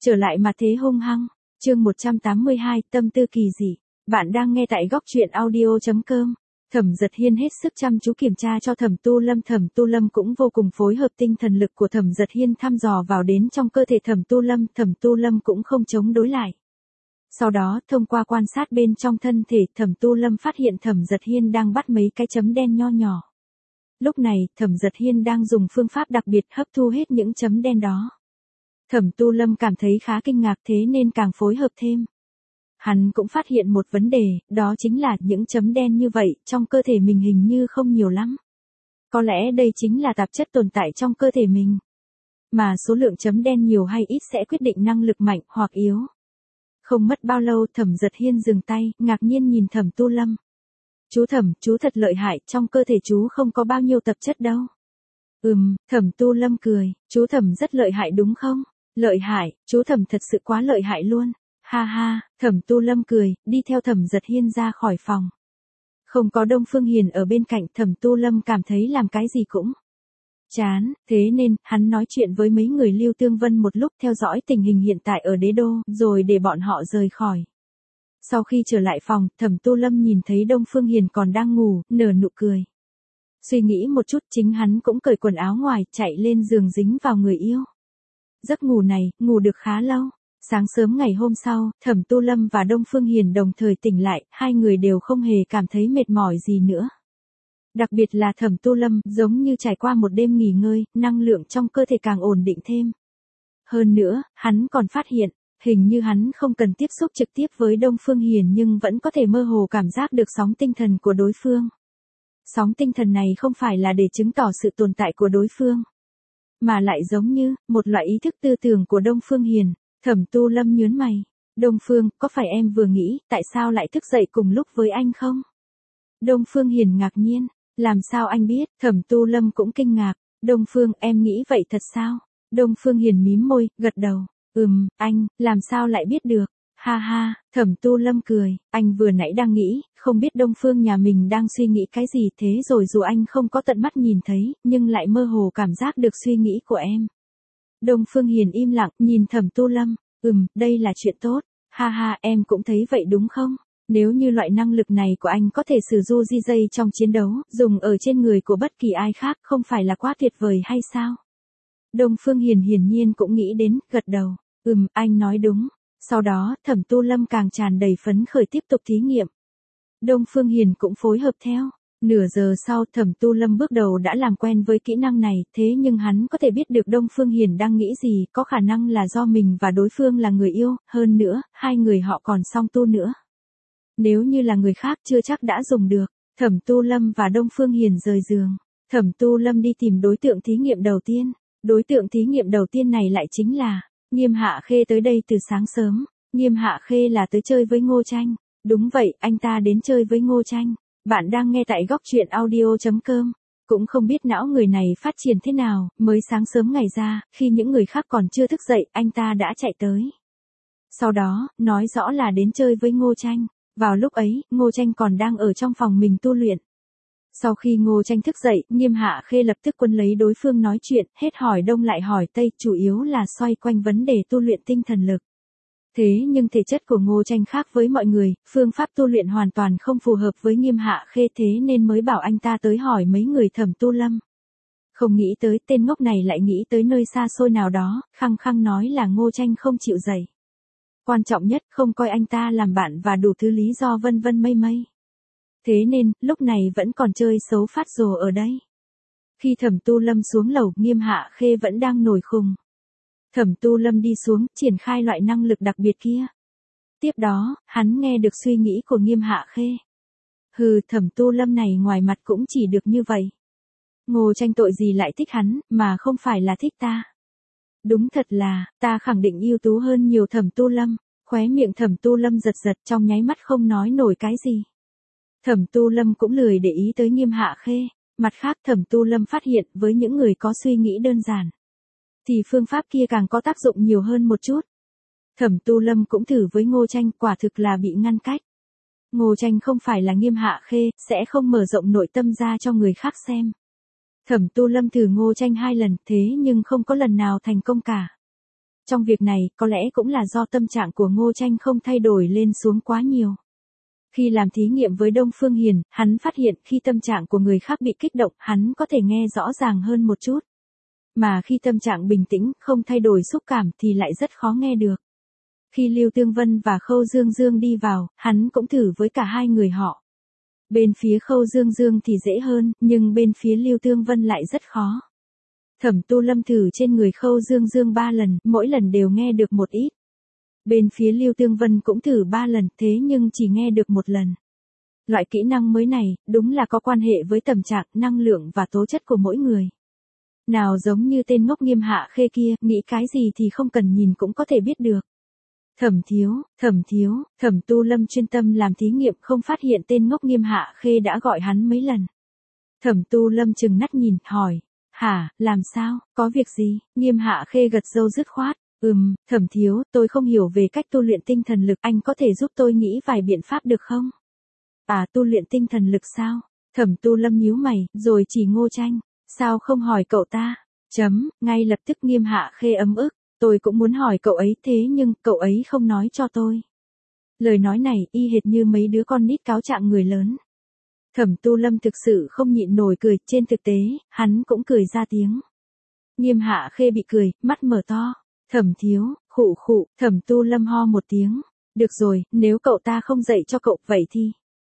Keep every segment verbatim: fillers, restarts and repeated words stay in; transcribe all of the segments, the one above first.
Trở lại mà thế hung hăng. Chương một trăm tám mươi hai, tâm tư kỳ dị. Bạn đang nghe tại góc truyện audio chấm com. Thẩm Dật Hiên hết sức chăm chú kiểm tra cho Thẩm Tu Lâm, Thẩm Tu Lâm cũng vô cùng phối hợp, tinh thần lực của Thẩm Dật Hiên thăm dò vào đến trong cơ thể Thẩm Tu Lâm, Thẩm Tu Lâm cũng không chống đối lại. Sau đó, thông qua quan sát bên trong thân thể, Thẩm Tu Lâm phát hiện Thẩm Dật Hiên đang bắt mấy cái chấm đen nho nhỏ. Lúc này, Thẩm Dật Hiên đang dùng phương pháp đặc biệt hấp thu hết những chấm đen đó. Thẩm Tu Lâm cảm thấy khá kinh ngạc, thế nên càng phối hợp thêm. Hắn cũng phát hiện một vấn đề, đó chính là những chấm đen như vậy trong cơ thể mình hình như không nhiều lắm. Có lẽ đây chính là tạp chất tồn tại trong cơ thể mình. Mà số lượng chấm đen nhiều hay ít sẽ quyết định năng lực mạnh hoặc yếu. Không mất bao lâu, Thẩm Dật Hiên dừng tay, ngạc nhiên nhìn Thẩm Tu Lâm. Chú Thẩm, chú thật lợi hại, trong cơ thể chú không có bao nhiêu tạp chất đâu. Ừm, Thẩm Tu Lâm cười, chú Thẩm rất lợi hại đúng không? Lợi hại, chú Thẩm thật sự quá lợi hại luôn. Ha ha, Thẩm Tu Lâm cười, đi theo Thẩm Dật Hiên ra khỏi phòng. Không có Đông Phương Hiền ở bên cạnh, Thẩm Tu Lâm cảm thấy làm cái gì cũng chán, thế nên, hắn nói chuyện với mấy người Lưu Tương Vân một lúc, theo dõi tình hình hiện tại ở đế đô, rồi để bọn họ rời khỏi. Sau khi trở lại phòng, Thẩm Tu Lâm nhìn thấy Đông Phương Hiền còn đang ngủ, nở nụ cười. Suy nghĩ một chút, chính hắn cũng cởi quần áo ngoài, chạy lên giường dính vào người yêu. Giấc ngủ này, ngủ được khá lâu. Sáng sớm ngày hôm sau, Thẩm Tu Lâm và Đông Phương Hiền đồng thời tỉnh lại, hai người đều không hề cảm thấy mệt mỏi gì nữa. Đặc biệt là Thẩm Tu Lâm, giống như trải qua một đêm nghỉ ngơi, năng lượng trong cơ thể càng ổn định thêm. Hơn nữa, hắn còn phát hiện, hình như hắn không cần tiếp xúc trực tiếp với Đông Phương Hiền nhưng vẫn có thể mơ hồ cảm giác được sóng tinh thần của đối phương. Sóng tinh thần này không phải là để chứng tỏ sự tồn tại của đối phương, mà lại giống như một loại ý thức tư tưởng của Đông Phương Hiền. Thẩm Tu Lâm nhướng mày. Đông Phương, có phải em vừa nghĩ, tại sao lại thức dậy cùng lúc với anh không? Đông Phương Hiền ngạc nhiên. Làm sao anh biết? Thẩm Tu Lâm cũng kinh ngạc. Đông Phương, em nghĩ vậy thật sao? Đông Phương Hiền mím môi, gật đầu. Ừm, anh, làm sao lại biết được? Ha ha, Thẩm Tu Lâm cười. Anh vừa nãy đang nghĩ, không biết Đông Phương nhà mình đang suy nghĩ cái gì, thế rồi dù anh không có tận mắt nhìn thấy, nhưng lại mơ hồ cảm giác được suy nghĩ của em. Đông Phương Hiền im lặng, nhìn Thẩm Tu Lâm. Ừm, đây là chuyện tốt. Ha ha, em cũng thấy vậy đúng không? Nếu như loại năng lực này của anh có thể sử dụng di dây trong chiến đấu, dùng ở trên người của bất kỳ ai khác, không phải là quá tuyệt vời hay sao? Đông Phương Hiền hiển nhiên cũng nghĩ đến, gật đầu. Ừm, anh nói đúng. Sau đó, Thẩm Tu Lâm càng tràn đầy phấn khởi tiếp tục thí nghiệm. Đông Phương Hiền cũng phối hợp theo. Nửa giờ sau, Thẩm Tu Lâm bước đầu đã làm quen với kỹ năng này, thế nhưng hắn có thể biết được Đông Phương Hiền đang nghĩ gì, có khả năng là do mình và đối phương là người yêu, hơn nữa, hai người họ còn song tu nữa. Nếu như là người khác chưa chắc đã dùng được. Thẩm Tu Lâm và Đông Phương Hiền rời giường. Thẩm Tu Lâm đi tìm đối tượng thí nghiệm đầu tiên. Đối tượng thí nghiệm đầu tiên này lại chính là Nghiêm Hạ Khê tới đây từ sáng sớm. Nghiêm Hạ Khê là tới chơi với Ngô Tranh. Đúng vậy, anh ta đến chơi với Ngô Tranh. Bạn đang nghe tại góc truyện audio chấm com. Cũng không biết não người này phát triển thế nào, mới sáng sớm ngày ra, khi những người khác còn chưa thức dậy, anh ta đã chạy tới. Sau đó, nói rõ là đến chơi với Ngô Tranh. Vào lúc ấy, Ngô Tranh còn đang ở trong phòng mình tu luyện. Sau khi Ngô Tranh thức dậy, Nghiêm Hạ Khê lập tức quấn lấy đối phương nói chuyện, hết hỏi đông lại hỏi tây, chủ yếu là xoay quanh vấn đề tu luyện tinh thần lực. Thế nhưng thể chất của Ngô Tranh khác với mọi người, phương pháp tu luyện hoàn toàn không phù hợp với Nghiêm Hạ Khê, thế nên mới bảo anh ta tới hỏi mấy người Thẩm Tu Lâm. Không nghĩ tới tên ngốc này lại nghĩ tới nơi xa xôi nào đó, khăng khăng nói là Ngô Tranh không chịu dậy. Quan trọng nhất, không coi anh ta làm bạn và đủ thứ lý do vân vân mây mây. Thế nên, lúc này vẫn còn chơi xấu phát rồ ở đây. Khi Thẩm Tu Lâm xuống lầu, Nghiêm Hạ Khê vẫn đang nổi khùng. Thẩm Tu Lâm đi xuống, triển khai loại năng lực đặc biệt kia. Tiếp đó, hắn nghe được suy nghĩ của Nghiêm Hạ Khê. Hừ, Thẩm Tu Lâm này ngoài mặt cũng chỉ được như vậy. Ngô Tranh tội gì lại thích hắn, mà không phải là thích ta. Đúng thật là, ta khẳng định ưu tú hơn nhiều. Thẩm Tu Lâm. Khóe miệng Thẩm Tu Lâm giật giật, trong nháy mắt không nói nổi cái gì. Thẩm Tu Lâm cũng lười để ý tới Nghiêm Hạ Khê. Mặt khác, Thẩm Tu Lâm phát hiện, với những người có suy nghĩ đơn giản, thì phương pháp kia càng có tác dụng nhiều hơn một chút. Thẩm Tu Lâm cũng thử với Ngô Tranh, quả thực là bị ngăn cách. Ngô Tranh không phải là Nghiêm Hạ Khê, sẽ không mở rộng nội tâm ra cho người khác xem. Thẩm Tu Lâm thử Ngô Tranh hai lần, thế nhưng không có lần nào thành công cả. Trong việc này, có lẽ cũng là do tâm trạng của Ngô Tranh không thay đổi lên xuống quá nhiều. Khi làm thí nghiệm với Đông Phương Hiền, hắn phát hiện khi tâm trạng của người khác bị kích động, hắn có thể nghe rõ ràng hơn một chút. Mà khi tâm trạng bình tĩnh, không thay đổi xúc cảm thì lại rất khó nghe được. Khi Lưu Tương Vân và Khâu Dương Dương đi vào, hắn cũng thử với cả hai người họ. Bên phía Khâu Dương Dương thì dễ hơn, nhưng bên phía Lưu Tương Vân lại rất khó. Thẩm Tu Lâm thử trên người Khâu Dương Dương ba lần, mỗi lần đều nghe được một ít. Bên phía Lưu Tương Vân cũng thử ba lần, thế nhưng chỉ nghe được một lần. Loại kỹ năng mới này, đúng là có quan hệ với tâm trạng, năng lượng và tố chất của mỗi người. Nào giống như tên ngốc Nghiêm Hạ Khê kia, nghĩ cái gì thì không cần nhìn cũng có thể biết được. Thẩm thiếu, thẩm thiếu, Thẩm Tu Lâm chuyên tâm làm thí nghiệm không phát hiện tên ngốc Nghiêm Hạ Khê đã gọi hắn mấy lần. Thẩm Tu Lâm trừng mắt nhìn, hỏi, hả, làm sao, có việc gì? Nghiêm Hạ Khê gật râu dứt khoát, ừm, Thẩm thiếu, tôi không hiểu về cách tu luyện tinh thần lực, anh có thể giúp tôi nghĩ vài biện pháp được không? À, tu luyện tinh thần lực sao? Thẩm Tu Lâm nhíu mày, rồi chỉ Ngô Tranh, sao không hỏi cậu ta? Chấm, ngay lập tức Nghiêm Hạ Khê ấm ức. Tôi cũng muốn hỏi cậu ấy thế nhưng cậu ấy không nói cho tôi. Lời nói này y hệt như mấy đứa con nít cáo trạng người lớn. Thẩm Tu Lâm thực sự không nhịn nổi cười, trên thực tế, hắn cũng cười ra tiếng. Nghiêm Hạ Khê bị cười, mắt mở to. Thẩm thiếu, khụ khụ, Thẩm Tu Lâm ho một tiếng. Được rồi, nếu cậu ta không dạy cho cậu, vậy thì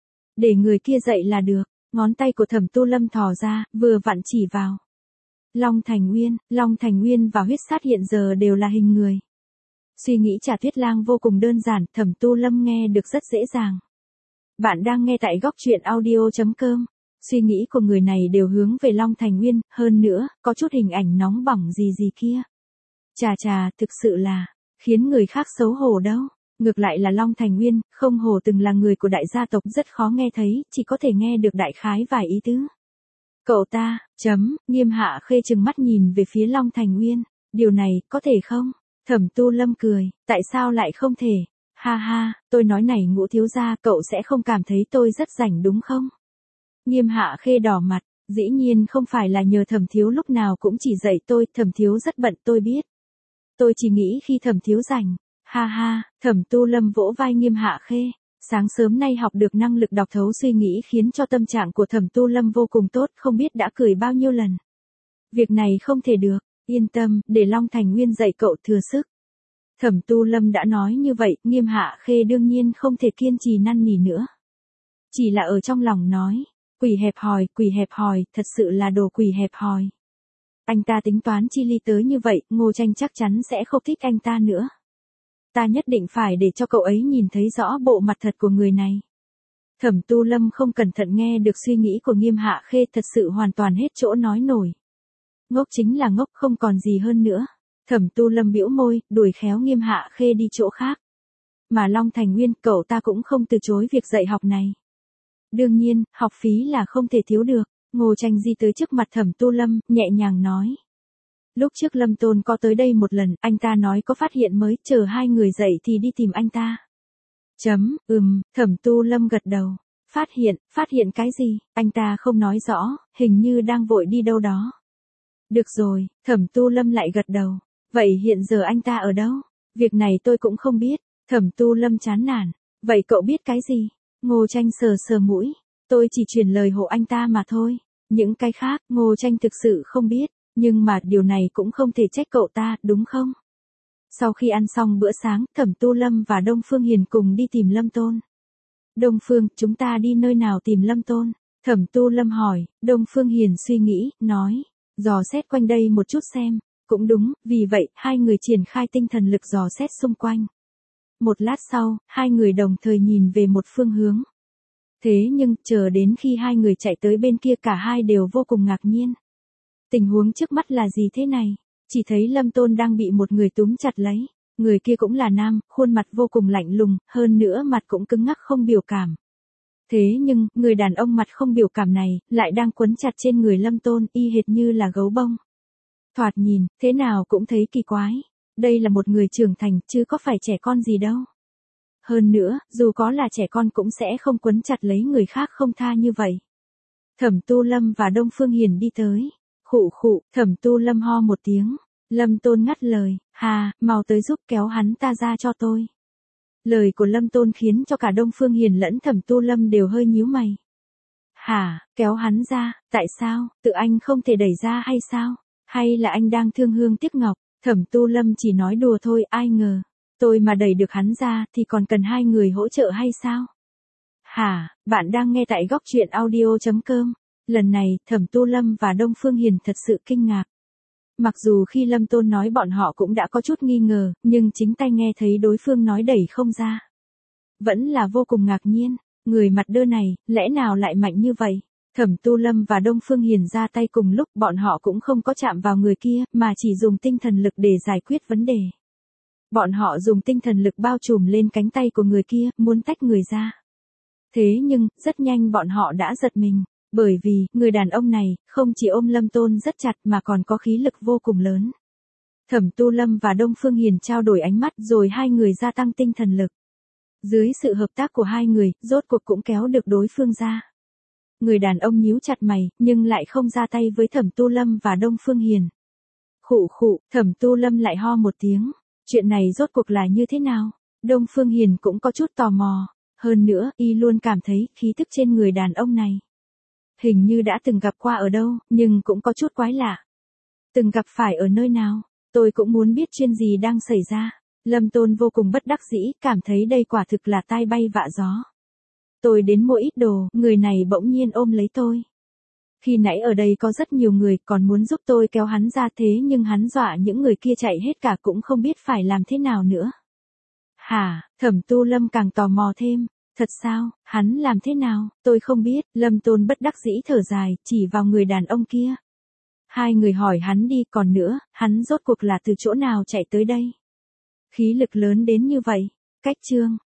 để người kia dạy là được. Ngón tay của Thẩm Tu Lâm thò ra, vừa vặn chỉ vào Long Thành Nguyên, Long Thành Nguyên và huyết sát hiện giờ đều là hình người. Suy nghĩ Trà Tuyết Lang vô cùng đơn giản, Thẩm Tu Lâm nghe được rất dễ dàng. Bạn đang nghe tại góc truyện audio chấm com. Suy nghĩ của người này đều hướng về Long Thành Nguyên, hơn nữa, có chút hình ảnh nóng bỏng gì gì kia. Chà chà, thực sự là khiến người khác xấu hổ đâu. Ngược lại là Long Thành Nguyên, không hổ từng là người của đại gia tộc, rất khó nghe thấy, chỉ có thể nghe được đại khái vài ý tứ. Cậu ta, chấm, Nghiêm Hạ Khê trừng mắt nhìn về phía Long Thành Nguyên, điều này, có thể không? Thẩm Tu Lâm cười, tại sao lại không thể? Ha ha, tôi nói này Ngũ thiếu gia, cậu sẽ không cảm thấy tôi rất rảnh đúng không? Nghiêm Hạ Khê đỏ mặt, dĩ nhiên không phải là nhờ Thẩm thiếu lúc nào cũng chỉ dạy tôi, Thẩm thiếu rất bận tôi biết. Tôi chỉ nghĩ khi Thẩm thiếu rảnh. Ha ha, Thẩm Tu Lâm vỗ vai Nghiêm Hạ Khê. Sáng sớm nay học được năng lực đọc thấu suy nghĩ khiến cho tâm trạng của Thẩm Tu Lâm vô cùng tốt, không biết đã cười bao nhiêu lần. Việc này không thể được, yên tâm, để Long Thành Nguyên dạy cậu thừa sức. Thẩm Tu Lâm đã nói như vậy, Nghiêm Hạ Khê đương nhiên không thể kiên trì năn nỉ nữa. Chỉ là ở trong lòng nói, quỷ hẹp hòi, quỷ hẹp hòi, thật sự là đồ quỷ hẹp hòi. Anh ta tính toán chi ly tới như vậy, Ngô Tranh chắc chắn sẽ không thích anh ta nữa. Ta nhất định phải để cho cậu ấy nhìn thấy rõ bộ mặt thật của người này. Thẩm Tu Lâm không cẩn thận nghe được suy nghĩ của Nghiêm Hạ Khê, thật sự hoàn toàn hết chỗ nói nổi. Ngốc chính là ngốc, không còn gì hơn nữa. Thẩm Tu Lâm bĩu môi, đuổi khéo Nghiêm Hạ Khê đi chỗ khác. Mà Long Thành Nguyên, cậu ta cũng không từ chối việc dạy học này. Đương nhiên, học phí là không thể thiếu được. Ngô Tranh di tới trước mặt Thẩm Tu Lâm, nhẹ nhàng nói. Lúc trước Lâm Tôn có tới đây một lần, anh ta nói có phát hiện mới, chờ hai người dậy thì đi tìm anh ta. Chấm, ừm, Thẩm Tu Lâm gật đầu. Phát hiện, phát hiện cái gì, anh ta không nói rõ, hình như đang vội đi đâu đó. Được rồi, Thẩm Tu Lâm lại gật đầu. Vậy hiện giờ anh ta ở đâu? Việc này tôi cũng không biết. Thẩm Tu Lâm chán nản. Vậy cậu biết cái gì? Ngô Tranh sờ sờ mũi. Tôi chỉ truyền lời hộ anh ta mà thôi. Những cái khác, Ngô Tranh thực sự không biết. Nhưng mà điều này cũng không thể trách cậu ta, đúng không? Sau khi ăn xong bữa sáng, Thẩm Tu Lâm và Đông Phương Hiền cùng đi tìm Lâm Tôn. Đông Phương, chúng ta đi nơi nào tìm Lâm Tôn? Thẩm Tu Lâm hỏi. Đông Phương Hiền suy nghĩ, nói. Dò xét quanh đây một chút xem. Cũng đúng, vì vậy, hai người triển khai tinh thần lực dò xét xung quanh. Một lát sau, hai người đồng thời nhìn về một phương hướng. Thế nhưng, chờ đến khi hai người chạy tới bên kia, cả hai đều vô cùng ngạc nhiên. Tình huống trước mắt là gì thế này? Chỉ thấy Lâm Tôn đang bị một người túm chặt lấy. Người kia cũng là nam, khuôn mặt vô cùng lạnh lùng, hơn nữa mặt cũng cứng ngắc không biểu cảm. Thế nhưng, người đàn ông mặt không biểu cảm này, lại đang quấn chặt trên người Lâm Tôn, y hệt như là gấu bông. Thoạt nhìn, thế nào cũng thấy kỳ quái. Đây là một người trưởng thành, chứ có phải trẻ con gì đâu. Hơn nữa, dù có là trẻ con cũng sẽ không quấn chặt lấy người khác không tha như vậy. Thẩm Tu Lâm và Đông Phương Hiền đi tới. Khụ khụ, Thẩm Tu Lâm ho một tiếng. Lâm Tôn ngắt lời, hà, mau tới giúp kéo hắn ta ra cho tôi. Lời của Lâm Tôn khiến cho cả Đông Phương Hiền lẫn Thẩm Tu Lâm đều hơi nhíu mày. Hả, kéo hắn ra, tại sao, tự anh không thể đẩy ra hay sao? Hay là anh đang thương hương tiếc ngọc? Thẩm Tu Lâm chỉ nói đùa thôi, ai ngờ. Tôi mà đẩy được hắn ra thì còn cần hai người hỗ trợ hay sao? Hả, bạn đang nghe tại góc truyện audio chấm com. Lần này, Thẩm Tu Lâm và Đông Phương Hiền thật sự kinh ngạc. Mặc dù khi Lâm Tôn nói bọn họ cũng đã có chút nghi ngờ, nhưng chính tay nghe thấy đối phương nói đẩy không ra. Vẫn là vô cùng ngạc nhiên, người mặt đơ này, lẽ nào lại mạnh như vậy? Thẩm Tu Lâm và Đông Phương Hiền ra tay cùng lúc, bọn họ cũng không có chạm vào người kia, mà chỉ dùng tinh thần lực để giải quyết vấn đề. Bọn họ dùng tinh thần lực bao trùm lên cánh tay của người kia, muốn tách người ra. Thế nhưng, rất nhanh bọn họ đã giật mình, bởi vì, người đàn ông này, không chỉ ôm Lâm Tôn rất chặt mà còn có khí lực vô cùng lớn. Thẩm Tu Lâm và Đông Phương Hiền trao đổi ánh mắt rồi hai người gia tăng tinh thần lực. Dưới sự hợp tác của hai người, rốt cuộc cũng kéo được đối phương ra. Người đàn ông nhíu chặt mày, nhưng lại không ra tay với Thẩm Tu Lâm và Đông Phương Hiền. Khụ khụ, Thẩm Tu Lâm lại ho một tiếng. Chuyện này rốt cuộc là như thế nào? Đông Phương Hiền cũng có chút tò mò. Hơn nữa, y luôn cảm thấy khí tức trên người đàn ông này. Hình như đã từng gặp qua ở đâu, nhưng cũng có chút quái lạ. Từng gặp phải ở nơi nào? Tôi cũng muốn biết chuyện gì đang xảy ra. Lâm Tôn vô cùng bất đắc dĩ, cảm thấy đây quả thực là tai bay vạ gió. Tôi đến mua ít đồ, người này bỗng nhiên ôm lấy tôi. Khi nãy ở đây có rất nhiều người còn muốn giúp tôi kéo hắn ra, thế nhưng hắn dọa những người kia chạy hết cả, cũng không biết phải làm thế nào nữa. Hả, Thẩm Tu Lâm càng tò mò thêm. Thật sao, hắn làm thế nào, tôi không biết. Lâm Tôn bất đắc dĩ thở dài, chỉ vào người đàn ông kia. Hai người hỏi hắn đi, còn nữa, hắn rốt cuộc là từ chỗ nào chạy tới đây? Khí lực lớn đến như vậy. Cách chương.